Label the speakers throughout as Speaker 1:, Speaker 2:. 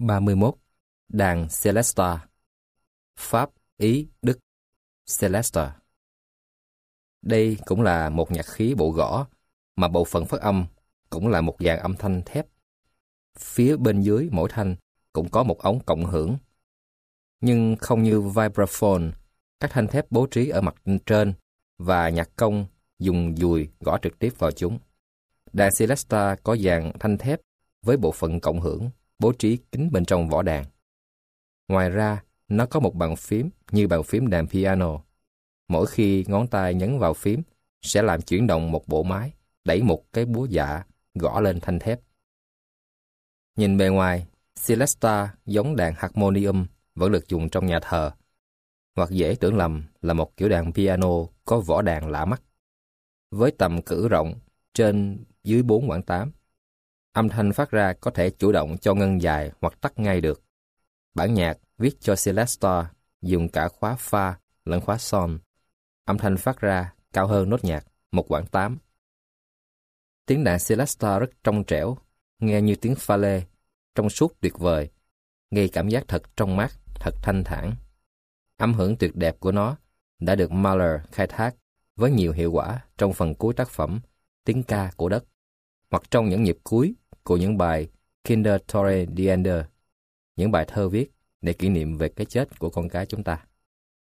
Speaker 1: 31. Đàn Celesta. Pháp, Ý, Đức. Celesta. Đây cũng là một nhạc khí bộ gõ, mà bộ phận phát âm cũng là một dạng âm thanh thép. Phía bên dưới mỗi thanh cũng có một ống cộng hưởng. Nhưng không như vibraphone, các thanh thép bố trí ở mặt trên và nhạc công dùng dùi gõ trực tiếp vào chúng. Đàn Celesta có dạng thanh thép với bộ phận cộng hưởng bố trí kín bên trong vỏ đàn. Ngoài ra, nó có một bàn phím như bàn phím đàn piano. Mỗi khi ngón tay nhấn vào phím sẽ làm chuyển động một bộ máy, đẩy một cái búa dạ gõ lên thanh thép. Nhìn bề ngoài, Celesta giống đàn harmonium vẫn được dùng trong nhà thờ, hoặc dễ tưởng lầm là một kiểu đàn piano có vỏ đàn lạ mắt. Với tầm cử rộng trên dưới 4 quãng 8, âm thanh phát ra có thể chủ động cho ngân dài hoặc tắt ngay được. Bản nhạc viết cho Celesta dùng cả khóa fa lẫn khóa son. Âm thanh phát ra cao hơn nốt nhạc 1 quãng 8. Tiếng đàn Celesta rất trong trẻo, nghe như tiếng pha lê, trong suốt tuyệt vời, gây cảm giác thật trong mát, thật thanh thản. Âm hưởng tuyệt đẹp của nó đã được Mahler khai thác với nhiều hiệu quả trong phần cuối tác phẩm Tiếng ca của đất, hoặc trong những nhịp cuối của những bài Kinder Tore die Ende, những bài thơ viết để kỷ niệm về cái chết của con cái chúng ta.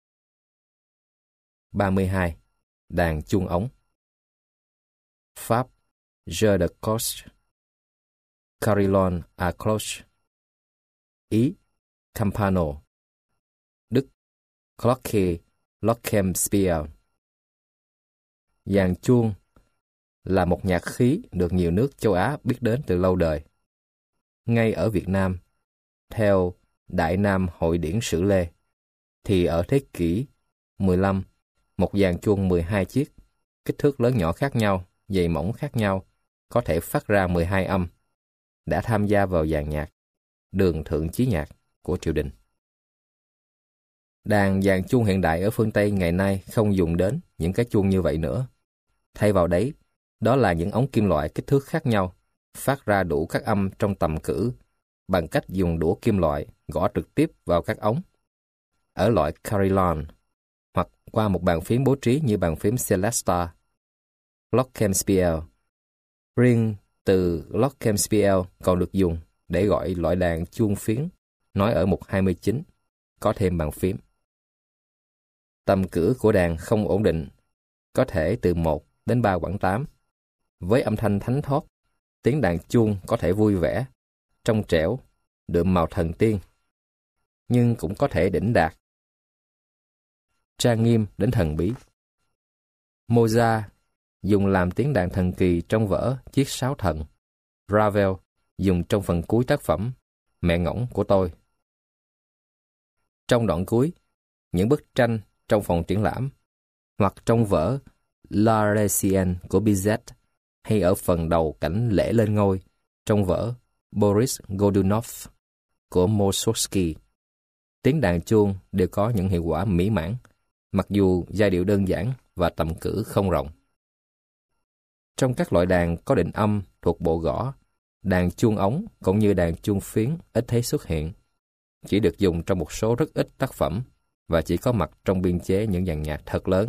Speaker 1: 32. Đàn chuông ống. Pháp, Jeu de Cloche. Carillon à Cloche. Ý, Campano. Đức, Glocke, Glockenspiel. Dàn chuông là một nhạc khí được nhiều nước châu Á biết đến từ lâu đời. Ngay ở Việt Nam, theo Đại Nam Hội Điển Sử Lê, thì ở thế kỷ 15, một dàn chuông 12 chiếc, kích thước lớn nhỏ khác nhau, dày mỏng khác nhau, có thể phát ra 12 âm, đã tham gia vào dàn nhạc Đường Thượng Chí Nhạc của triều đình. Dàn chuông hiện đại ở phương Tây ngày nay không dùng đến những cái chuông như vậy nữa. Thay vào đấy, đó là những ống kim loại kích thước khác nhau, phát ra đủ các âm trong tầm cử, bằng cách dùng đũa kim loại gõ trực tiếp vào các ống. Ở loại Carillon, hoặc qua một bàn phím bố trí như bàn phím Celesta, Glockenspiel. Riêng từ Glockenspiel còn được dùng để gọi loại đàn chuông phiến nói ở mục 29, có thêm bàn phím. Tầm cử của đàn không ổn định, có thể từ 1 đến 3 quãng 8. Với âm thanh thánh thót, tiếng đàn chuông có thể vui vẻ, trong trẻo, đượm màu thần tiên, nhưng cũng có thể đỉnh đạt, trang nghiêm đến thần bí. Mozart dùng làm tiếng đàn thần kỳ trong vở Chiếc Sáo Thần. Ravel dùng trong phần cuối tác phẩm Mẹ Ngỗng của tôi. Trong đoạn cuối, những bức tranh trong phòng triển lãm, hoặc trong vở La Résienne của Bizet, hay ở phần đầu cảnh lễ lên ngôi trong vở Boris Godunov của Mussorgsky, tiếng đàn chuông đều có những hiệu quả mỹ mãn, mặc dù giai điệu đơn giản và tầm cử không rộng. Trong các loại đàn có định âm thuộc bộ gõ, đàn chuông ống cũng như đàn chuông phiến ít thấy xuất hiện, chỉ được dùng trong một số rất ít tác phẩm và chỉ có mặt trong biên chế những dàn nhạc thật lớn.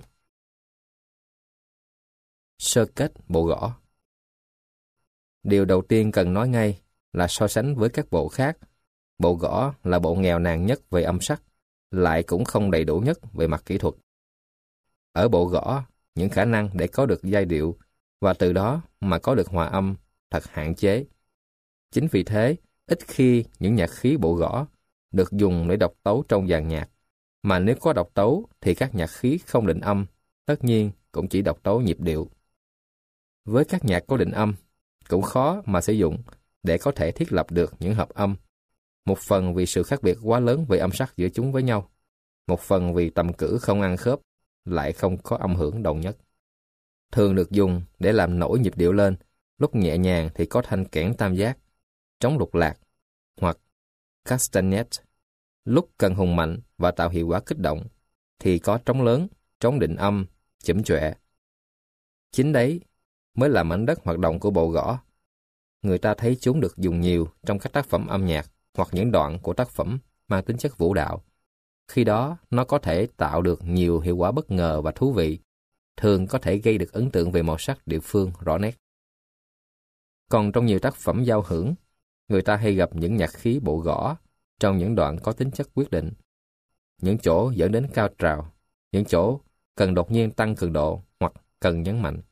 Speaker 1: Sơ kết bộ gõ. Điều đầu tiên cần nói ngay là so sánh với các bộ khác, bộ gõ là bộ nghèo nàn nhất về âm sắc, lại cũng không đầy đủ nhất về mặt kỹ thuật. Ở bộ gõ, những khả năng để có được giai điệu và từ đó mà có được hòa âm thật hạn chế. Chính vì thế, ít khi những nhạc khí bộ gõ được dùng để độc tấu trong dàn nhạc, mà nếu có độc tấu thì các nhạc khí không định âm, tất nhiên cũng chỉ độc tấu nhịp điệu. Với các nhạc có định âm, cũng khó mà sử dụng để có thể thiết lập được những hợp âm, một phần vì sự khác biệt quá lớn về âm sắc giữa chúng với nhau, một phần vì tầm cử không ăn khớp, lại không có âm hưởng đồng nhất. Thường được dùng để làm nổi nhịp điệu lên, lúc nhẹ nhàng thì có thanh kẽn tam giác, trống lục lạc, hoặc castanet. Lúc cần hùng mạnh và tạo hiệu quả kích động, thì có trống lớn, trống định âm, chẩm chọe. Chính đấy mới là mảnh đất hoạt động của bộ gõ. Người ta thấy chúng được dùng nhiều trong các tác phẩm âm nhạc hoặc những đoạn của tác phẩm mang tính chất vũ đạo. Khi đó, nó có thể tạo được nhiều hiệu quả bất ngờ và thú vị, thường có thể gây được ấn tượng về màu sắc địa phương rõ nét. Còn trong nhiều tác phẩm giao hưởng, người ta hay gặp những nhạc khí bộ gõ trong những đoạn có tính chất quyết định. Những chỗ dẫn đến cao trào, những chỗ cần đột nhiên tăng cường độ hoặc cần nhấn mạnh.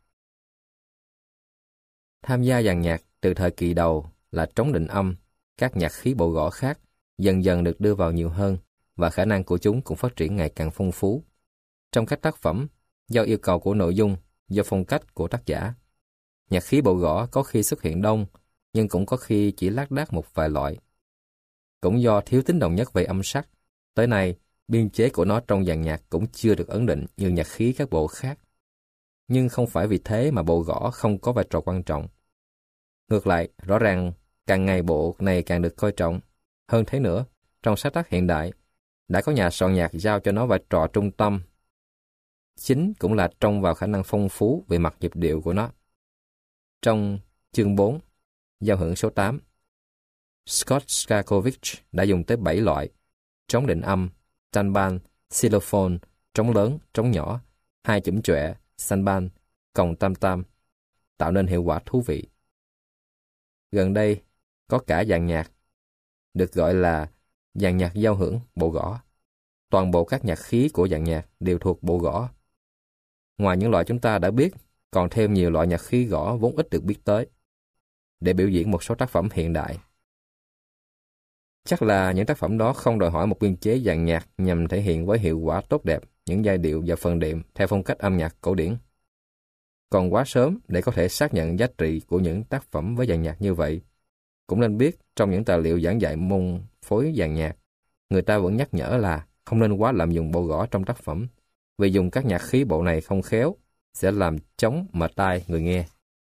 Speaker 1: Tham gia dàn nhạc từ thời kỳ đầu là trống định âm, các nhạc khí bộ gõ khác dần dần được đưa vào nhiều hơn và khả năng của chúng cũng phát triển ngày càng phong phú. Trong các tác phẩm, do yêu cầu của nội dung, do phong cách của tác giả, nhạc khí bộ gõ có khi xuất hiện đông, nhưng cũng có khi chỉ lác đác một vài loại. Cũng do thiếu tính đồng nhất về âm sắc, tới nay, biên chế của nó trong dàn nhạc cũng chưa được ấn định như nhạc khí các bộ khác. Nhưng không phải vì thế mà bộ gõ không có vai trò quan trọng. Ngược lại, rõ ràng, càng ngày bộ này càng được coi trọng. Hơn thế nữa, trong sáng tác hiện đại, đã có nhà soạn nhạc giao cho nó vai trò trung tâm. Chính cũng là trông vào khả năng phong phú về mặt nhịp điệu của nó. Trong chương 4, giao hưởng số 8, Scott Skakovich đã dùng tới 7 loại: trống định âm, tanban, xylophone, trống lớn, trống nhỏ, 2 chủm chọe, sanban, còng tam tam, tạo nên hiệu quả thú vị. Gần đây, có cả dàn nhạc, được gọi là dàn nhạc giao hưởng bộ gõ. Toàn bộ các nhạc khí của dàn nhạc đều thuộc bộ gõ. Ngoài những loại chúng ta đã biết, còn thêm nhiều loại nhạc khí gõ vốn ít được biết tới, để biểu diễn một số tác phẩm hiện đại. Chắc là những tác phẩm đó không đòi hỏi một biên chế dàn nhạc nhằm thể hiện với hiệu quả tốt đẹp những giai điệu và phần đệm theo phong cách âm nhạc cổ điển. Còn quá sớm để có thể xác nhận giá trị của những tác phẩm với dàn nhạc như vậy. Cũng nên biết trong những tài liệu giảng dạy môn phối dàn nhạc, người ta vẫn nhắc nhở là không nên quá lạm dụng bộ gõ trong tác phẩm, vì dùng các nhạc khí bộ này không khéo sẽ làm trống mệt tai người nghe.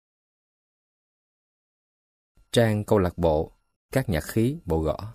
Speaker 1: Trang câu lạc bộ các nhạc khí bộ gõ.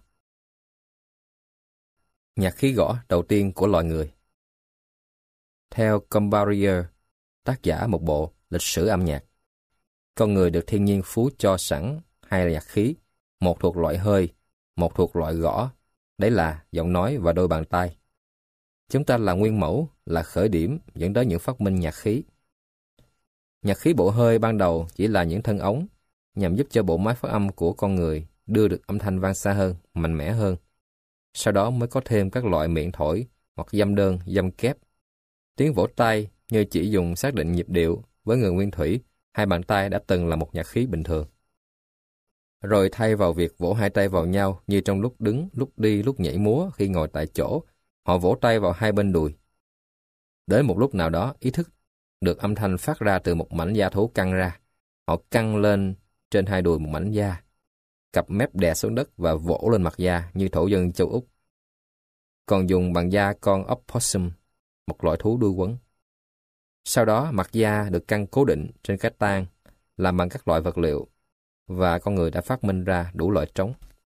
Speaker 1: Nhạc khí gõ đầu tiên của loài người. Theo Combarier, tác giả một bộ Lịch sử âm nhạc, con người được thiên nhiên phú cho sẵn hai nhạc khí, một thuộc loại hơi, một thuộc loại gõ, đấy là giọng nói và đôi bàn tay. Chúng ta là nguyên mẫu, là khởi điểm dẫn tới những phát minh nhạc khí. Nhạc khí bộ hơi ban đầu chỉ là những thân ống, nhằm giúp cho bộ máy phát âm của con người đưa được âm thanh vang xa hơn, mạnh mẽ hơn. Sau đó mới có thêm các loại miệng thổi hoặc dăm đơn, dăm kép. Tiếng vỗ tay như chỉ dùng xác định nhịp điệu với người nguyên thủy, hai bàn tay đã từng là một nhạc khí bình thường. Rồi thay vào việc vỗ hai tay vào nhau như trong lúc đứng, lúc đi, lúc nhảy múa khi ngồi tại chỗ, họ vỗ tay vào hai bên đùi. Đến một lúc nào đó, ý thức được âm thanh phát ra từ một mảnh da thú căng ra. Họ căng lên trên hai đùi một mảnh da, cặp mép đè xuống đất và vỗ lên mặt da như thổ dân châu Úc. Còn dùng bằng da con opossum, một loại thú đuôi quấn. Sau đó, mặt da được căng cố định trên cái tang, làm bằng các loại vật liệu, và con người đã phát minh ra đủ loại trống.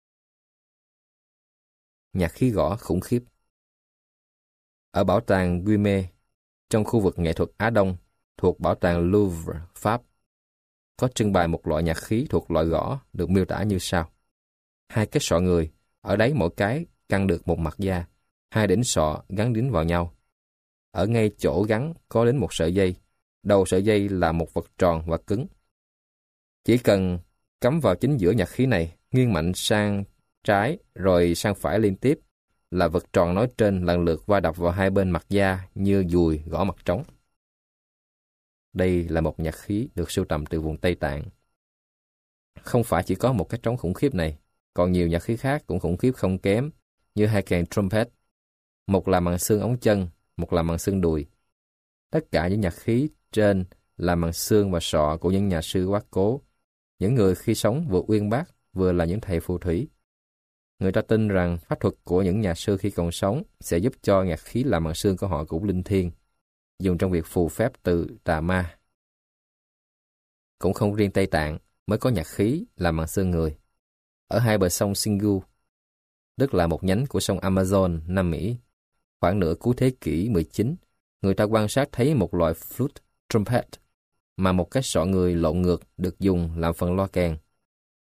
Speaker 1: Nhạc khí gõ khủng khiếp. Ở bảo tàng Guimet, trong khu vực nghệ thuật Á Đông, thuộc bảo tàng Louvre, Pháp, có trưng bày một loại nhạc khí thuộc loại gõ được miêu tả như sau. Hai cái sọ người, ở đấy mỗi cái căng được một mặt da, hai đỉnh sọ gắn đính vào nhau. Ở ngay chỗ gắn có đến một sợi dây, đầu sợi dây là một vật tròn và cứng. Chỉ cần cắm vào chính giữa nhạc khí này, nghiêng mạnh sang trái rồi sang phải liên tiếp, là vật tròn nói trên lần lượt va đập vào hai bên mặt da như dùi gõ mặt trống. Đây là một nhạc khí được sưu tầm từ vùng Tây Tạng. Không phải chỉ có một cái trống khủng khiếp này, còn nhiều nhạc khí khác cũng khủng khiếp không kém, như hai kèn trumpet, một làm bằng xương ống chân, một làm bằng xương đùi. Tất cả những nhạc khí trên làm bằng xương và sọ của những nhà sư quá cố, những người khi sống vừa uyên bác, vừa là những thầy phù thủy. Người ta tin rằng pháp thuật của những nhà sư khi còn sống sẽ giúp cho nhạc khí làm bằng xương của họ cũng linh thiêng, dùng trong việc phù phép từ tà ma. Cũng không riêng Tây Tạng mới có nhạc khí làm bằng xương người. Ở hai bờ sông Xingu, tức là một nhánh của sông Amazon, Nam Mỹ, khoảng nửa cuối thế kỷ 19, người ta quan sát thấy một loại flute trumpet mà một cái sọ người lộn ngược được dùng làm phần loa kèn.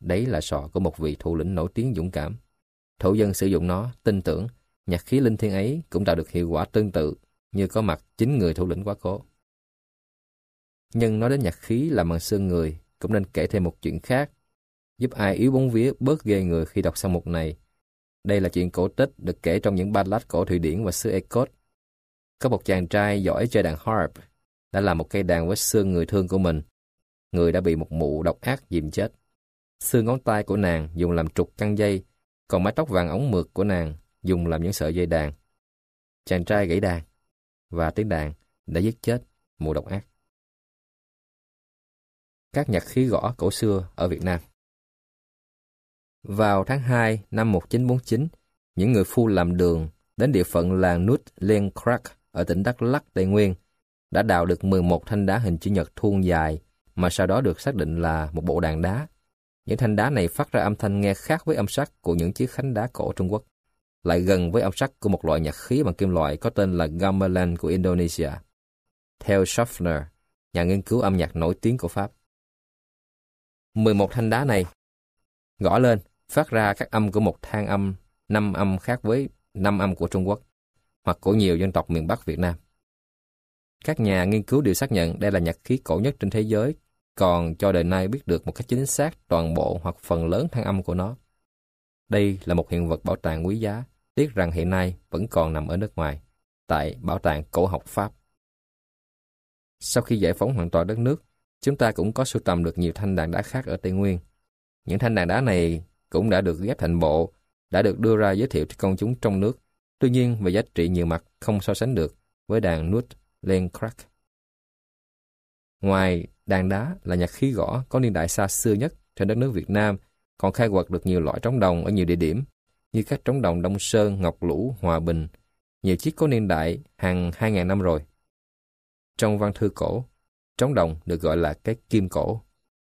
Speaker 1: Đấy là sọ của một vị thủ lĩnh nổi tiếng dũng cảm. Thổ dân sử dụng nó, tin tưởng, nhạc khí linh thiêng ấy cũng tạo được hiệu quả tương tự như có mặt chính người thủ lĩnh quá cố. Nhưng nói đến nhạc khí làm bằng xương người, cũng nên kể thêm một chuyện khác, giúp ai yếu bóng vía bớt ghê người khi đọc xong mục này. Đây là chuyện cổ tích được kể trong những ballad cổ Thụy Điển và xứ Ecot. Có một chàng trai giỏi chơi đàn harp, đã làm một cây đàn với xương người thương của mình. Người đã bị một mụ độc ác dìm chết. Xương ngón tay của nàng dùng làm trục căng dây, còn mái tóc vàng óng mượt của nàng dùng làm những sợi dây đàn. Chàng trai gãy đàn, và tiếng đàn đã giết chết mụ độc ác. Các nhạc khí gõ cổ xưa ở Việt Nam. Vào tháng 2 năm 1949, những người phu làm đường đến địa phận làng Nút Len Crack ở tỉnh Đắk Lắk, Tây Nguyên, đã đào được 11 thanh đá hình chữ nhật thuôn dài, mà sau đó được xác định là một bộ đàn đá. Những thanh đá này phát ra âm thanh nghe khác với âm sắc của những chiếc khánh đá cổ Trung Quốc, lại gần với âm sắc của một loại nhạc khí bằng kim loại có tên là gamelan của Indonesia. Theo Schaffner, nhà nghiên cứu âm nhạc nổi tiếng của Pháp, 11 thanh đá này gõ lên phát ra các âm của một thang âm 5 âm khác với 5 âm của Trung Quốc, hoặc của nhiều dân tộc miền Bắc Việt Nam. Các nhà nghiên cứu đều xác nhận đây là nhạc khí cổ nhất trên thế giới, còn cho đời nay biết được một cách chính xác toàn bộ hoặc phần lớn thang âm của nó. Đây là một hiện vật bảo tàng quý giá, tiếc rằng hiện nay vẫn còn nằm ở nước ngoài, tại Bảo tàng Cổ học Pháp. Sau khi giải phóng hoàn toàn đất nước, chúng ta cũng có sưu tầm được nhiều thanh đàn đá khác ở Tây Nguyên. Những thanh đàn đá này cũng đã được ghép thành bộ, đã được đưa ra giới thiệu cho công chúng trong nước. Tuy nhiên, về giá trị nhiều mặt không so sánh được với đàn Nút Len Crack. Ngoài đàn đá là nhạc khí gõ có niên đại xa xưa nhất trên đất nước Việt Nam, còn khai quật được nhiều loại trống đồng ở nhiều địa điểm, như các trống đồng Đông Sơn, Ngọc Lũ, Hòa Bình. Nhiều chiếc có niên đại hàng 2.000 năm rồi. Trong văn thư cổ, trống đồng được gọi là cái kim cổ.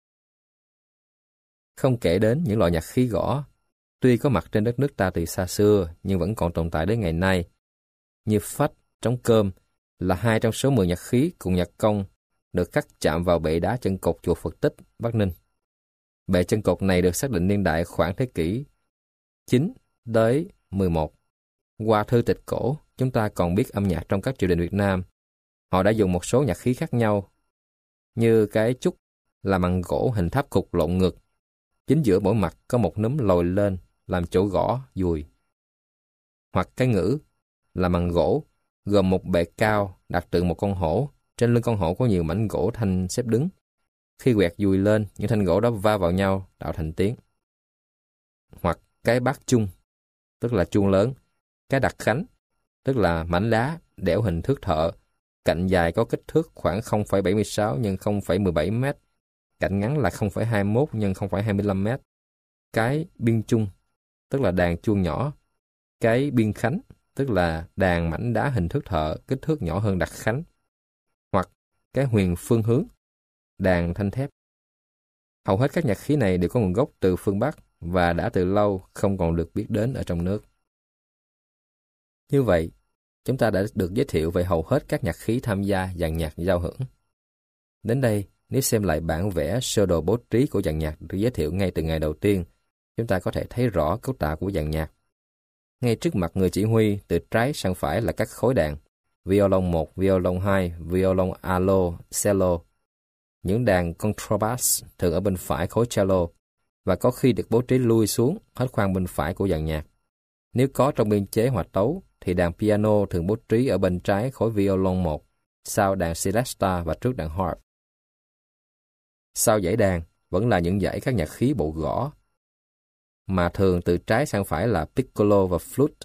Speaker 1: Không kể đến những loại nhạc khí gõ, tuy có mặt trên đất nước ta từ xa xưa nhưng vẫn còn tồn tại đến ngày nay, như phách, trống cơm là 2 trong số 10 nhạc khí cùng nhạc công được khắc chạm vào bệ đá chân cột chùa Phật Tích, Bắc Ninh. Bệ chân cột này được xác định niên đại khoảng thế kỷ 9 tới 11. Qua thư tịch cổ, chúng ta còn biết âm nhạc trong các triều đình Việt Nam. Họ đã dùng một số nhạc khí khác nhau, như cái trúc là bằng gỗ hình tháp cục lộn ngược. Chính giữa mỗi mặt có một núm lồi lên làm chỗ gõ, dùi. Hoặc cái ngữ là bằng gỗ, gồm một bệ cao đặt tượng một con hổ. Trên lưng con hổ có nhiều mảnh gỗ thanh xếp đứng. Khi quẹt dùi lên, những thanh gỗ đó va vào nhau tạo thành tiếng. Hoặc cái bát chung, tức là chuông lớn. Cái đặt khánh, tức là mảnh đá đẽo hình thước thợ. Cạnh dài có kích thước khoảng 0,76 x 0,17 m. Cạnh ngắn là 0,21 x 0,25 m. Cái biên chung, tức là đàn chuông nhỏ. Cái biên khánh, tức là đàn mảnh đá hình thước thợ, kích thước nhỏ hơn đặt khánh. Hoặc cái huyền phương hướng, đàn thanh thép. Hầu hết các nhạc khí này đều có nguồn gốc từ phương Bắc và đã từ lâu không còn được biết đến ở trong nước. Như vậy, chúng ta đã được giới thiệu về hầu hết các nhạc khí tham gia dàn nhạc giao hưởng. Đến đây, nếu xem lại bản vẽ sơ đồ bố trí của dàn nhạc được giới thiệu ngay từ ngày đầu tiên, chúng ta có thể thấy rõ cấu tạo của dàn nhạc. Ngay trước mặt người chỉ huy, từ trái sang phải là các khối đàn: violon 1, violon 2, violon alto, cello. Những đàn contrabass thường ở bên phải khối cello, và có khi được bố trí lui xuống hết khoang bên phải của dàn nhạc. Nếu có trong biên chế hòa tấu, thì đàn piano thường bố trí ở bên trái khối violon 1, sau đàn celesta và trước đàn harp. Sau dãy đàn vẫn là những dãy các nhạc khí bộ gõ, mà thường từ trái sang phải là piccolo và flute,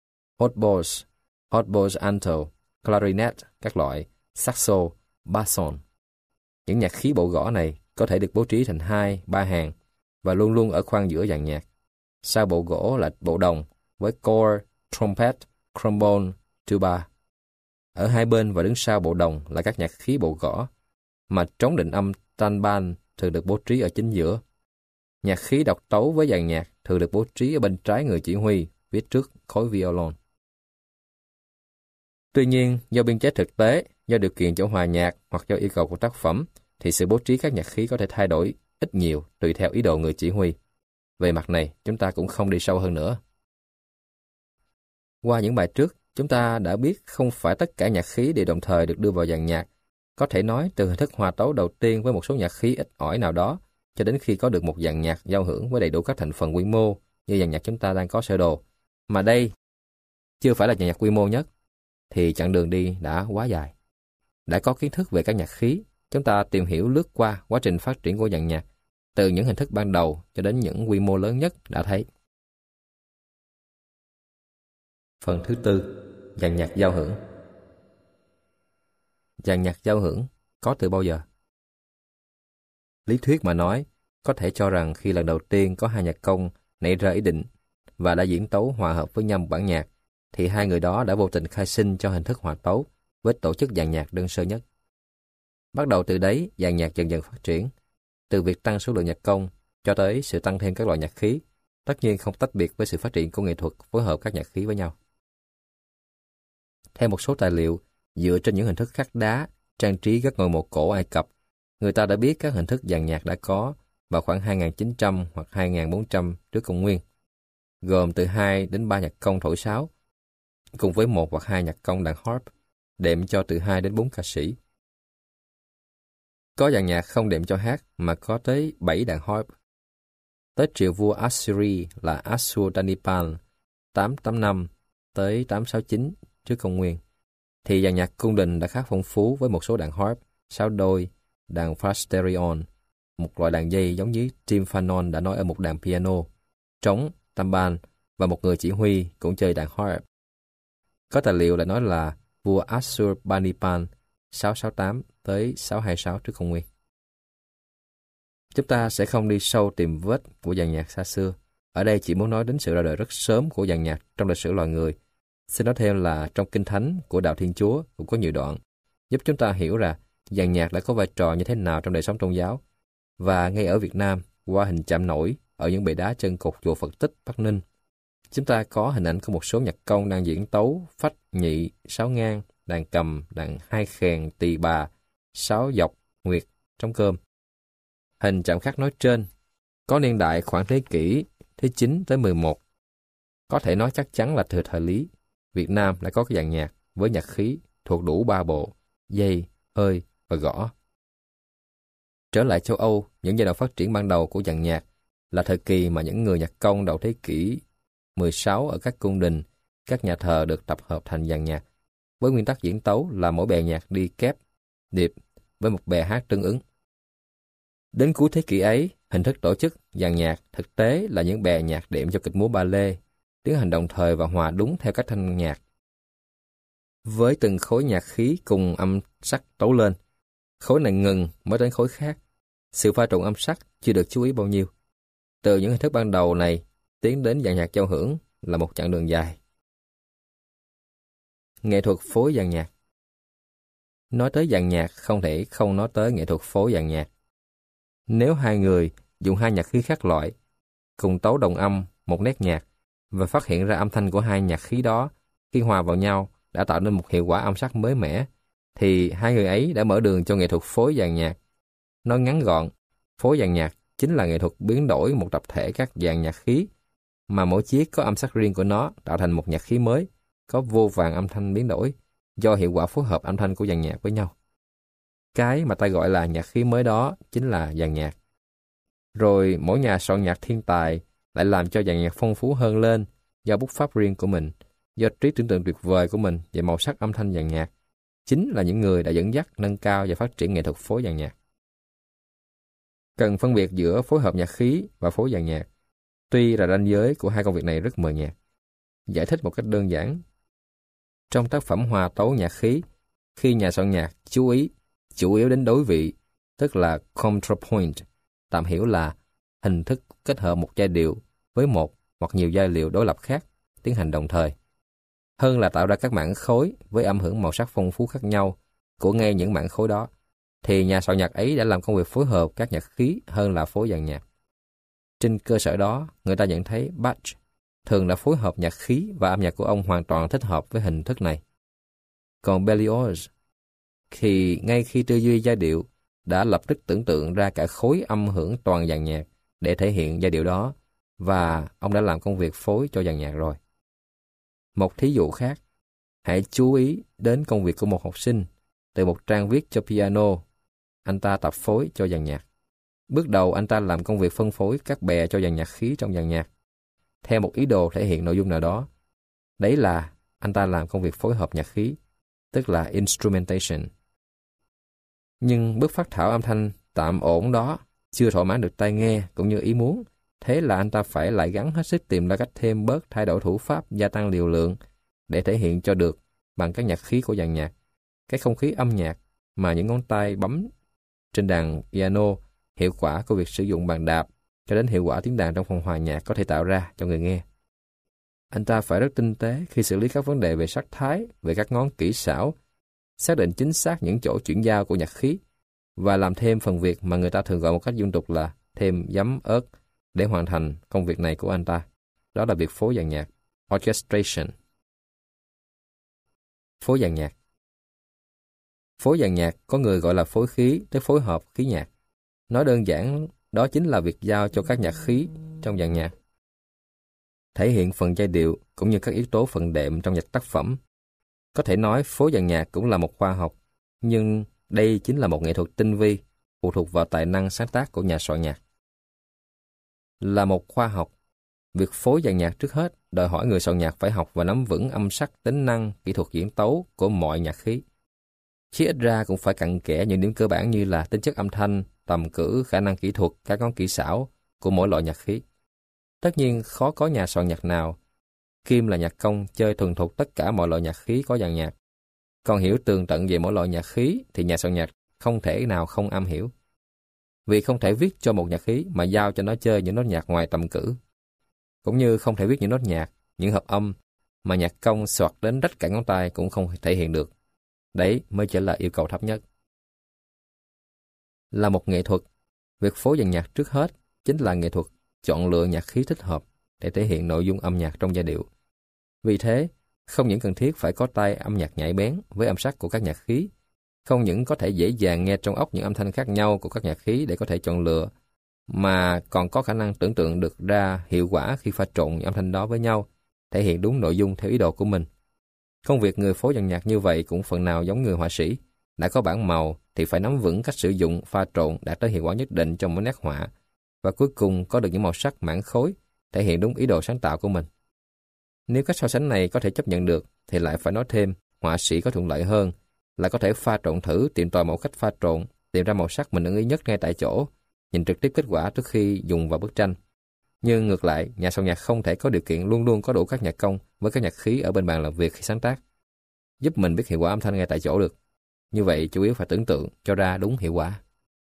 Speaker 1: hautboys alto, clarinet các loại, saxo, basson. Những nhạc khí bộ gõ này có thể được bố trí thành 2-3 hàng và luôn luôn ở khoang giữa dàn nhạc. Sau bộ gỗ là bộ đồng với cor, trumpet, trombone, tuba. Ở hai bên và đứng sau bộ đồng là các nhạc khí bộ gõ, mà trống định âm tanban thường được bố trí ở chính giữa. Nhạc khí độc tấu với dàn nhạc thường được bố trí ở bên trái người chỉ huy, phía trước khối violon. Tuy nhiên, do biên chế thực tế, do điều kiện chỗ hòa nhạc hoặc do yêu cầu của tác phẩm, thì sự bố trí các nhạc khí có thể thay đổi ít nhiều tùy theo ý đồ người chỉ huy. Về mặt này, chúng ta cũng không đi sâu hơn nữa. Qua những bài trước, chúng ta đã biết không phải tất cả nhạc khí đều đồng thời được đưa vào dàn nhạc. Có thể nói từ hình thức hòa tấu đầu tiên với một số nhạc khí ít ỏi nào đó, cho đến khi có được một dàn nhạc giao hưởng với đầy đủ các thành phần quy mô như dàn nhạc chúng ta đang có sơ đồ. Mà đây chưa phải là dàn nhạc quy mô nhất, thì chặng đường đi đã quá dài. Đã có kiến thức về các nhạc khí, chúng ta tìm hiểu lướt qua quá trình phát triển của dàn nhạc, từ những hình thức ban đầu cho đến những quy mô lớn nhất đã thấy. Phần thứ tư, dàn nhạc giao hưởng. Dàn nhạc giao hưởng có từ bao giờ? Lý thuyết mà nói, có thể cho rằng khi lần đầu tiên có hai nhạc công nảy ra ý định và đã diễn tấu hòa hợp với nhau một bản nhạc, thì hai người đó đã vô tình khai sinh cho hình thức hòa tấu với tổ chức dàn nhạc đơn sơ nhất. Bắt đầu từ đấy, dàn nhạc dần dần phát triển, từ việc tăng số lượng nhạc công cho tới sự tăng thêm các loại nhạc khí, tất nhiên không tách biệt với sự phát triển của nghệ thuật phối hợp các nhạc khí với nhau. Theo một số tài liệu, dựa trên những hình thức khắc đá, trang trí các ngôi mộ cổ Ai Cập, người ta đã biết các hình thức dàn nhạc đã có vào khoảng 2900 hoặc 2400 trước công nguyên, gồm từ 2 đến 3 nhạc công thổi sáo, cùng với 1 hoặc 2 nhạc công đàn harp, đệm cho từ 2 đến 4 ca sĩ. Có dàn nhạc không đệm cho hát mà có tới 7 đàn harp. Tới triều vua Assyri là Assur-danipal 885 tới 869 trước công nguyên, thì dàn nhạc cung đình đã khá phong phú với một số đàn harp, sáo đôi, đàn phasterion, một loại đàn dây giống như Tim Fanon đã nói ở một đàn piano, trống, tamban và một người chỉ huy cũng chơi đàn harp. Có tài liệu lại nói là vua Assur-banipal 668 tới 626 trước công nguyên. Chúng ta sẽ không đi sâu tìm vết của dàn nhạc xa xưa. Ở đây chỉ muốn nói đến sự ra đời rất sớm của dàn nhạc trong lịch sử loài người. Xin nói thêm là trong Kinh Thánh của Đạo Thiên Chúa cũng có nhiều đoạn giúp chúng ta hiểu rằng dàn nhạc đã có vai trò như thế nào trong đời sống tôn giáo. Và ngay ở Việt Nam, qua hình chạm nổi ở những bệ đá chân cột chùa Phật Tích, Bắc Ninh, chúng ta có hình ảnh của một số nhạc công đang diễn tấu phách, nhị, sáo ngang, đàn cầm, đàn hai khèn, tỳ bà, sáo dọc, nguyệt, trống cơm. Hình chạm khắc nói trên có niên đại khoảng thế kỷ thứ 9 tới 11. Có thể nói chắc chắn là từ thời Lý, Việt Nam đã có cái dàn nhạc với nhạc khí thuộc đủ 3 bộ, dây, hơi và gõ. Trở lại châu Âu, những giai đoạn phát triển ban đầu của dàn nhạc là thời kỳ mà những người nhạc công đầu thế kỷ 16 ở các cung đình, các nhà thờ được tập hợp thành dàn nhạc, với nguyên tắc diễn tấu là mỗi bè nhạc đi kép, điệp với một bè hát tương ứng. Đến cuối thế kỷ ấy, hình thức tổ chức dàn nhạc thực tế là những bè nhạc đệm cho kịch múa ballet, tiến hành đồng thời và hòa đúng theo các thanh nhạc. Với từng khối nhạc khí cùng âm sắc tấu lên, khối này ngừng mới đến khối khác. Sự pha trộn âm sắc chưa được chú ý bao nhiêu. Từ những hình thức ban đầu này, tiến đến dàn nhạc giao hưởng là một chặng đường dài. Nghệ thuật phối dàn nhạc. Nói tới dàn nhạc không thể không nói tới nghệ thuật phối dàn nhạc. Nếu hai người dùng hai nhạc khí khác loại, cùng tấu đồng âm một nét nhạc và phát hiện ra âm thanh của hai nhạc khí đó khi hòa vào nhau đã tạo nên một hiệu quả âm sắc mới mẻ, thì hai người ấy đã mở đường cho nghệ thuật phối dàn nhạc. Nói ngắn gọn, phối dàn nhạc chính là nghệ thuật biến đổi một tập thể các dàn nhạc khí, mà mỗi chiếc có âm sắc riêng của nó tạo thành một nhạc khí mới, có vô vàn âm thanh biến đổi, do hiệu quả phối hợp âm thanh của dàn nhạc với nhau. Cái mà ta gọi là nhạc khí mới đó chính là dàn nhạc. Rồi mỗi nhà soạn nhạc thiên tài lại làm cho dàn nhạc phong phú hơn lên do bút pháp riêng của mình, do trí tưởng tượng tuyệt vời của mình về màu sắc âm thanh dàn nhạc. Chính là những người đã dẫn dắt, nâng cao và phát triển nghệ thuật phối dàn nhạc. Cần phân biệt giữa phối hợp nhạc khí và phối dàn nhạc. Tuy là ranh giới của hai công việc này rất mờ nhạt. Giải thích một cách đơn giản. Trong tác phẩm hòa tấu nhạc khí, khi nhà soạn nhạc chú ý chủ yếu đến đối vị, tức là contrapoint, tạm hiểu là hình thức kết hợp một giai điệu với một hoặc nhiều giai điệu đối lập khác, tiến hành đồng thời, hơn là tạo ra các mảng khối với âm hưởng màu sắc phong phú khác nhau của ngay những mảng khối đó, thì nhà soạn nhạc ấy đã làm công việc phối hợp các nhạc khí hơn là phối dàn nhạc. Trên cơ sở đó, người ta nhận thấy Bach thường đã phối hợp nhạc khí và âm nhạc của ông hoàn toàn thích hợp với hình thức này. Còn Berlioz, ngay khi tư duy giai điệu đã lập tức tưởng tượng ra cả khối âm hưởng toàn dàn nhạc để thể hiện giai điệu đó, và ông đã làm công việc phối cho dàn nhạc rồi. Một thí dụ khác, hãy chú ý đến công việc của một học sinh. Từ một trang viết cho piano, anh ta tập phối cho dàn nhạc. Bước đầu anh ta làm công việc phân phối các bè cho dàn nhạc khí trong dàn nhạc, theo một ý đồ thể hiện nội dung nào đó. Đấy là anh ta làm công việc phối hợp nhạc khí, tức là instrumentation. Nhưng bước phát thảo âm thanh tạm ổn đó chưa thỏa mãn được tai nghe cũng như ý muốn. Thế là anh ta phải lại gắng hết sức tìm ra cách thêm bớt, thay đổi thủ pháp, gia tăng liều lượng để thể hiện cho được bằng các nhạc khí của dàn nhạc, cái không khí âm nhạc mà những ngón tay bấm trên đàn piano, hiệu quả của việc sử dụng bàn đạp, cho đến hiệu quả tiếng đàn trong phòng hòa nhạc có thể tạo ra cho người nghe. Anh ta phải rất tinh tế khi xử lý các vấn đề về sắc thái, về các ngón kỹ xảo, xác định chính xác những chỗ chuyển giao của nhạc khí, và làm thêm phần việc mà người ta thường gọi một cách dung tục là thêm giấm ớt để hoàn thành công việc này của anh ta. Đó là việc phối dàn nhạc, orchestration. Phối dàn nhạc. Phối dàn nhạc có người gọi là phối khí, tức phối hợp khí nhạc. Nói đơn giản, đó chính là việc giao cho các nhạc khí trong dàn nhạc thể hiện phần giai điệu cũng như các yếu tố phần đệm trong nhạc tác phẩm. Có thể nói phối dàn nhạc cũng là một khoa học, nhưng đây chính là một nghệ thuật tinh vi, phụ thuộc vào tài năng sáng tác của nhà soạn nhạc. Là một khoa học, việc phối dàn nhạc trước hết đòi hỏi người soạn nhạc phải học và nắm vững âm sắc, tính năng, kỹ thuật diễn tấu của mọi nhạc khí. Chí ít ra cũng phải cặn kẽ những điểm cơ bản như là tính chất âm thanh, tầm cử, khả năng kỹ thuật, các ngón kỹ xảo của mỗi loại nhạc khí. Tất nhiên khó có nhà soạn nhạc nào, Kim là nhạc công, chơi thuần thục tất cả mọi loại nhạc khí có dàn nhạc. Còn hiểu tường tận về mỗi loại nhạc khí thì nhà soạn nhạc không thể nào không am hiểu. Vì không thể viết cho một nhạc khí mà giao cho nó chơi những nốt nhạc ngoài tầm cử. Cũng như không thể viết những nốt nhạc, những hợp âm mà nhạc công soạt đến rách cả ngón tay cũng không thể hiện được. Đấy mới chỉ là yêu cầu thấp nhất. Là một nghệ thuật, việc phối dàn nhạc trước hết chính là nghệ thuật chọn lựa nhạc khí thích hợp để thể hiện nội dung âm nhạc trong giai điệu. Vì thế, không những cần thiết phải có tai âm nhạc nhạy bén với âm sắc của các nhạc khí, không những có thể dễ dàng nghe trong óc những âm thanh khác nhau của các nhạc khí để có thể chọn lựa, mà còn có khả năng tưởng tượng được ra hiệu quả khi pha trộn những âm thanh đó với nhau, thể hiện đúng nội dung theo ý đồ của mình. Công việc người phối dàn nhạc như vậy cũng phần nào giống người họa sĩ. Đã có bản màu thì phải nắm vững cách sử dụng pha trộn đạt tới hiệu quả nhất định trong mỗi nét họa, và cuối cùng có được những màu sắc mảng khối, thể hiện đúng ý đồ sáng tạo của mình. Nếu cách so sánh này có thể chấp nhận được, thì lại phải nói thêm, họa sĩ có thuận lợi hơn, là có thể pha trộn thử, tìm tòi mẫu cách pha trộn, tìm ra màu sắc mình ưng ý nhất ngay tại chỗ, nhìn trực tiếp kết quả trước khi dùng vào bức tranh. Nhưng ngược lại, nhà soạn nhạc không thể có điều kiện luôn luôn có đủ các nhạc công với các nhạc khí ở bên bàn làm việc khi sáng tác, giúp mình biết hiệu quả âm thanh ngay tại chỗ được. Như vậy, chủ yếu phải tưởng tượng cho ra đúng hiệu quả.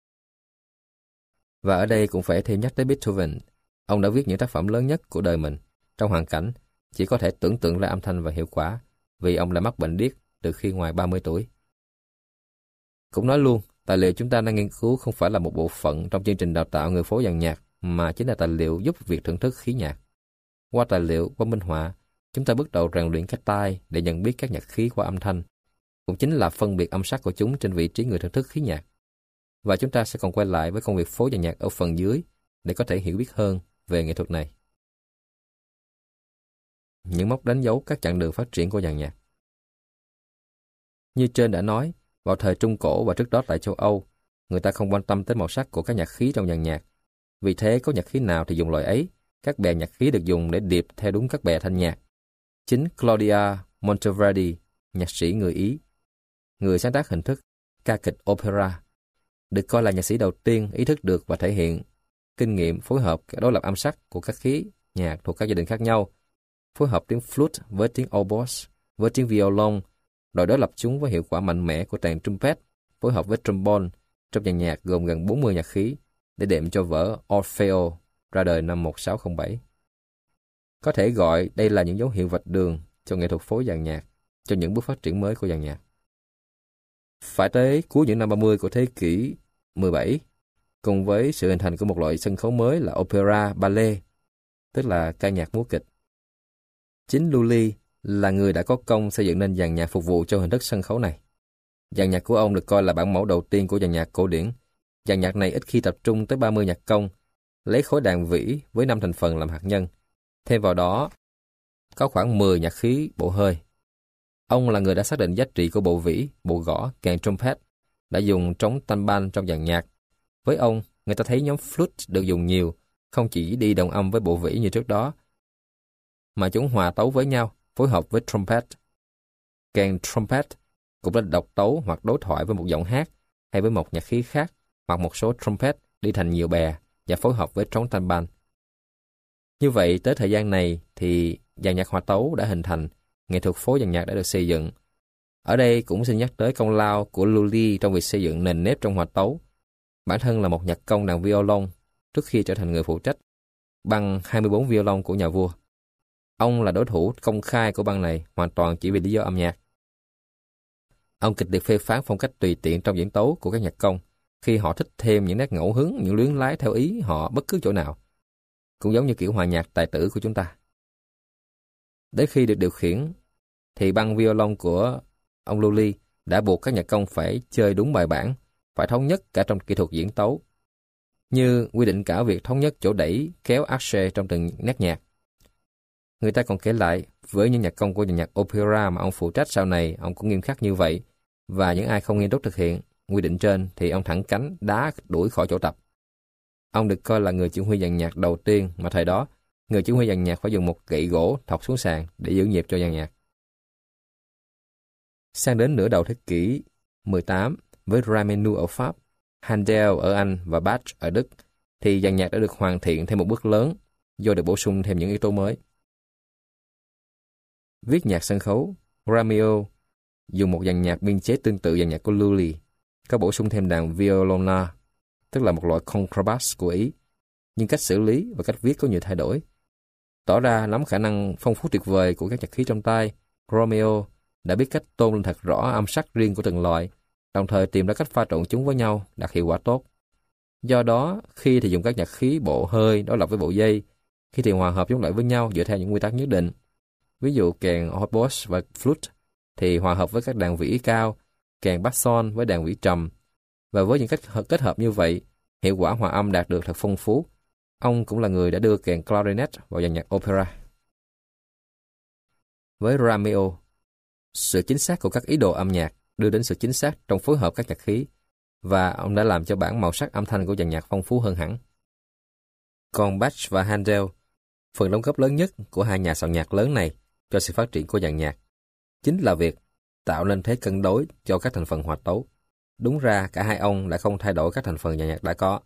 Speaker 1: Và ở đây cũng phải thêm nhắc tới Beethoven. Ông đã viết những tác phẩm lớn nhất của đời mình, trong hoàn cảnh chỉ có thể tưởng tượng ra âm thanh và hiệu quả, vì ông đã mắc bệnh điếc từ khi ngoài 30 tuổi. Cũng nói luôn, tài liệu chúng ta đang nghiên cứu không phải là một bộ phận trong chương trình đào tạo người phối dàn nhạc, mà chính là tài liệu giúp việc thưởng thức khí nhạc. Qua tài liệu, qua minh họa, chúng ta bước đầu rèn luyện cái tai để nhận biết các nhạc khí qua âm thanh, cũng chính là phân biệt âm sắc của chúng trên vị trí người thưởng thức khí nhạc. Và chúng ta sẽ còn quay lại với công việc phối dàn nhạc ở phần dưới để có thể hiểu biết hơn về nghệ thuật này. Những mốc đánh dấu các chặng đường phát triển của dàn nhạc. Như trên đã nói, vào thời Trung Cổ và trước đó tại châu Âu, người ta không quan tâm tới màu sắc của các nhạc khí trong dàn nhạc. Vì thế có nhạc khí nào thì dùng loại ấy, các bè nhạc khí được dùng để điệp theo đúng các bè thanh nhạc. Chính Claudia Monteverdi, nhạc sĩ người Ý, người sáng tác hình thức ca kịch opera, được coi là nhạc sĩ đầu tiên ý thức được và thể hiện kinh nghiệm phối hợp các đối lập âm sắc của các khí nhạc thuộc các gia đình khác nhau, phối hợp tiếng flute với tiếng oboe, với tiếng violon, rồi đối lập chúng với hiệu quả mạnh mẽ của tràng trumpet, phối hợp với trombone trong dàn nhạc gồm gần 40 nhạc khí để đệm cho vở Orfeo ra đời năm 1607. Có thể gọi đây là những dấu hiệu vạch đường cho nghệ thuật phối dàn nhạc, cho những bước phát triển mới của dàn nhạc. Phải tới cuối những năm 30 của thế kỷ 17, cùng với sự hình thành của một loại sân khấu mới là opera ballet, tức là ca nhạc múa kịch. Chính Lully là người đã có công xây dựng nên dàn nhạc phục vụ cho hình thức sân khấu này. Dàn nhạc của ông được coi là bản mẫu đầu tiên của dàn nhạc cổ điển, Dàn nhạc này ít khi tập trung tới 30 nhạc công, lấy khối đàn vĩ với 5 thành phần làm hạt nhân. Thêm vào đó, có khoảng 10 nhạc khí bộ hơi. Ông là người đã xác định giá trị của bộ vĩ, bộ gõ, kèn trumpet, đã dùng trống timbal trong dàn nhạc. Với ông, người ta thấy nhóm flute được dùng nhiều, không chỉ đi đồng âm với bộ vĩ như trước đó, mà chúng hòa tấu với nhau, phối hợp với trumpet. Kèn trumpet cũng là độc tấu hoặc đối thoại với một giọng hát hay với một nhạc khí khác, hoặc một số trumpet đi thành nhiều bè và phối hợp với trống timbal. Như vậy, tới thời gian này thì dàn nhạc hòa tấu đã hình thành, nghệ thuật phối dàn nhạc đã được xây dựng. Ở đây cũng xin nhắc tới công lao của Lully trong việc xây dựng nền nếp trong hòa tấu. Bản thân là một nhạc công đàn violon trước khi trở thành người phụ trách băng 24 violon của nhà vua. Ông là đối thủ công khai của băng này hoàn toàn chỉ vì lý do âm nhạc. Ông kịch liệt phê phán phong cách tùy tiện trong diễn tấu của các nhạc công khi họ thích thêm những nét ngẫu hứng, những luyến lái theo ý họ bất cứ chỗ nào. Cũng giống như kiểu hòa nhạc tài tử của chúng ta. Đến khi được điều khiển, thì băng violon của ông Lully đã buộc các nhạc công phải chơi đúng bài bản, phải thống nhất cả trong kỹ thuật diễn tấu, như quy định cả việc thống nhất chỗ đẩy, kéo arche trong từng nét nhạc. Người ta còn kể lại, với những nhạc công của dàn nhạc opera mà ông phụ trách sau này, ông cũng nghiêm khắc như vậy, và những ai không nghiêm túc thực hiện quy định trên thì ông thẳng cánh đá đuổi khỏi chỗ tập. Ông được coi là người chỉ huy dàn nhạc đầu tiên mà thời đó, người chỉ huy dàn nhạc phải dùng một gậy gỗ thọc xuống sàn để giữ nhịp cho dàn nhạc. Sang đến nửa đầu thế kỷ 18, với Ramenou ở Pháp, Handel ở Anh và Bach ở Đức, thì dàn nhạc đã được hoàn thiện thêm một bước lớn do được bổ sung thêm những yếu tố mới. Viết nhạc sân khấu, Rameau dùng một dàn nhạc biên chế tương tự dàn nhạc của Lully, có bổ sung thêm đàn violona, tức là một loại contrabass của Ý, nhưng cách xử lý và cách viết có nhiều thay đổi. Tỏ ra lắm khả năng phong phú tuyệt vời của các nhạc khí trong tay, Romeo đã biết cách tôn lên thật rõ âm sắc riêng của từng loại, đồng thời tìm ra cách pha trộn chúng với nhau đạt hiệu quả tốt. Do đó, khi thì dùng các nhạc khí bộ hơi đối lập với bộ dây, khi thì hòa hợp chúng lại với nhau dựa theo những quy tắc nhất định. Ví dụ kèn oboe và flute thì hòa hợp với các đàn vĩ cao, kèn basson với đàn vĩ trầm. Và với những cách kết hợp như vậy, hiệu quả hòa âm đạt được thật phong phú. Ông cũng là người đã đưa kèn clarinet vào dàn nhạc opera. Với Rameau, sự chính xác của các ý đồ âm nhạc đưa đến sự chính xác trong phối hợp các nhạc khí, và ông đã làm cho bản màu sắc âm thanh của dàn nhạc phong phú hơn hẳn. Còn Bach và Handel, phần đóng góp lớn nhất của hai nhà soạn nhạc lớn này cho sự phát triển của dàn nhạc chính là việc tạo nên thế cân đối cho các thành phần hòa tấu. Đúng ra cả hai ông đã không thay đổi các thành phần dàn nhạc đã có.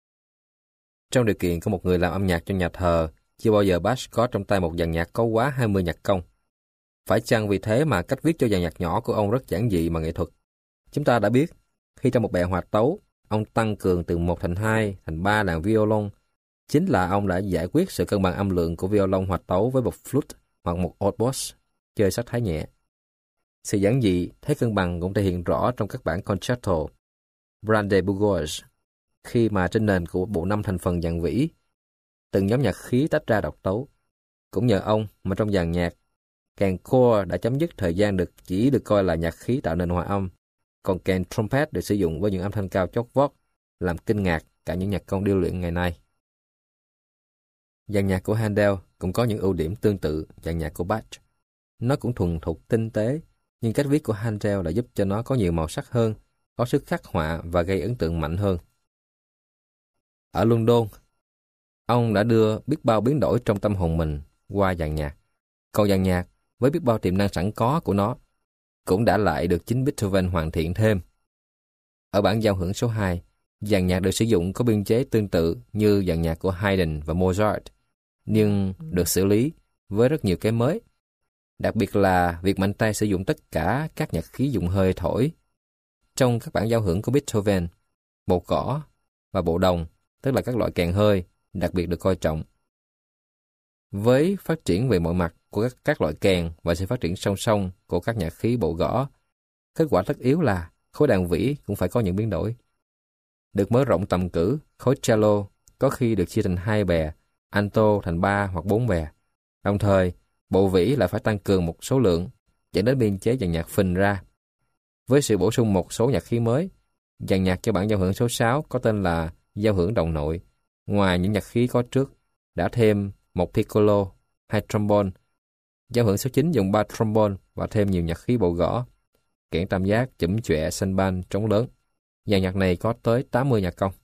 Speaker 1: Trong điều kiện của một người làm âm nhạc cho nhà thờ, chưa bao giờ Bach có trong tay một dàn nhạc có quá 20 nhạc công. Phải chăng vì thế mà cách viết cho dàn nhạc nhỏ của ông rất giản dị mà nghệ thuật? Chúng ta đã biết, khi trong một bài hòa tấu, ông tăng cường từ 1 thành 2, thành 3 đàn violon, chính là ông đã giải quyết sự cân bằng âm lượng của violon hòa tấu với một flute hoặc một oboe chơi sắc thái nhẹ. Sự giản dị, thế cân bằng cũng thể hiện rõ trong các bản concerto, Brandebourgeois, khi mà trên nền của bộ 5 thành phần dàn vĩ, từng nhóm nhạc khí tách ra độc tấu. Cũng nhờ ông mà trong dàn nhạc, kèn cor đã chấm dứt thời gian chỉ được coi là nhạc khí tạo nền hòa âm, còn kèn trumpet được sử dụng với những âm thanh cao chót vót, làm kinh ngạc cả những nhạc công điêu luyện ngày nay. Dàn nhạc của Handel cũng có những ưu điểm tương tự dàn nhạc của Bach. Nó cũng thuần thục tinh tế, nhưng cách viết của Handel đã giúp cho nó có nhiều màu sắc hơn, có sức khắc họa và gây ấn tượng mạnh hơn. Ở London, ông đã đưa biết bao biến đổi trong tâm hồn mình qua dàn nhạc. Còn dàn nhạc, với biết bao tiềm năng sẵn có của nó, cũng đã lại được chính Beethoven hoàn thiện thêm. Ở bản giao hưởng số 2, dàn nhạc được sử dụng có biên chế tương tự như dàn nhạc của Haydn và Mozart, nhưng được xử lý với rất nhiều cái mới. Đặc biệt là việc mạnh tay sử dụng tất cả các nhạc khí dùng hơi thổi. Trong các bản giao hưởng của Beethoven, bộ cỏ và bộ đồng, tức là các loại kèn hơi, đặc biệt được coi trọng. Với phát triển về mọi mặt của các loại kèn và sự phát triển song song của các nhạc khí bộ gõ, kết quả tất yếu là khối đàn vĩ cũng phải có những biến đổi. Được mở rộng tầm cỡ, khối cello có khi được chia thành 2 bè, alto thành 3 hoặc 4 bè. Đồng thời, bộ vĩ lại phải tăng cường một số lượng, dẫn đến biên chế dàn nhạc phình ra. Với sự bổ sung một số nhạc khí mới, Dàn nhạc cho bản giao hưởng số 6 có tên là giao hưởng đồng nội. Ngoài những nhạc khí có trước, đã thêm một piccolo, 2 trombone. Giao hưởng số 9 dùng 3 trombone và thêm nhiều nhạc khí bộ gõ, kẽn tam giác, chủm chọe, sanh ban, trống lớn. Dàn nhạc này có tới 80 nhạc công.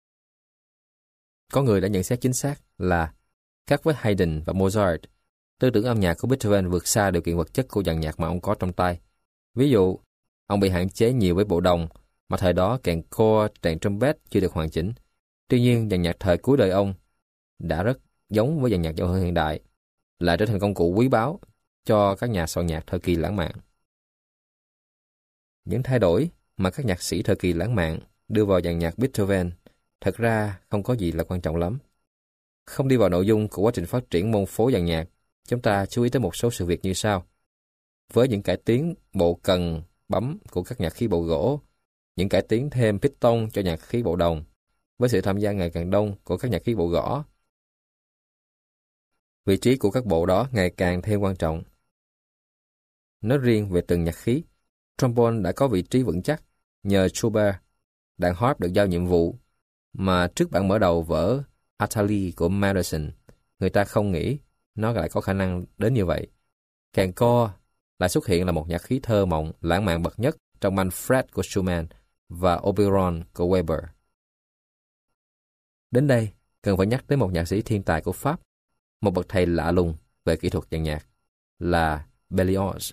Speaker 1: Có người đã nhận xét chính xác là khác với Haydn và Mozart, tư tưởng âm nhạc của Beethoven vượt xa điều kiện vật chất của dàn nhạc mà ông có trong tay. Ví dụ, ông bị hạn chế nhiều với bộ đồng, mà thời đó kèn cor, đàn trumpet chưa được hoàn chỉnh. Tuy nhiên, dàn nhạc thời cuối đời ông đã rất giống với dàn nhạc giao hưởng hiện đại, lại trở thành công cụ quý báu cho các nhà soạn nhạc thời kỳ lãng mạn. Những thay đổi mà các nhạc sĩ thời kỳ lãng mạn đưa vào dàn nhạc Beethoven thật ra không có gì là quan trọng lắm. Không đi vào nội dung của quá trình phát triển môn phối dàn nhạc, chúng ta chú ý tới một số sự việc như sau. Với những cải tiến bộ cần bấm của các nhạc khí bộ gỗ, những cải tiến thêm piston cho nhạc khí bộ đồng, với sự tham gia ngày càng đông của các nhạc khí bộ gõ, vị trí của các bộ đó ngày càng thêm quan trọng. Nói riêng về từng nhạc khí, trombone đã có vị trí vững chắc nhờ Schubert. Đàn harp được giao nhiệm vụ mà trước bản mở đầu vở Athalie của Mendelssohn, người ta không nghĩ nó lại có khả năng đến như vậy. Kèn cor lại xuất hiện là một nhạc khí thơ mộng, lãng mạn bậc nhất trong Manfred của Schumann và Oberon của Weber. Đến đây, cần phải nhắc tới một nhạc sĩ thiên tài của Pháp, một bậc thầy lạ lùng về kỹ thuật dàn nhạc, là Berlioz.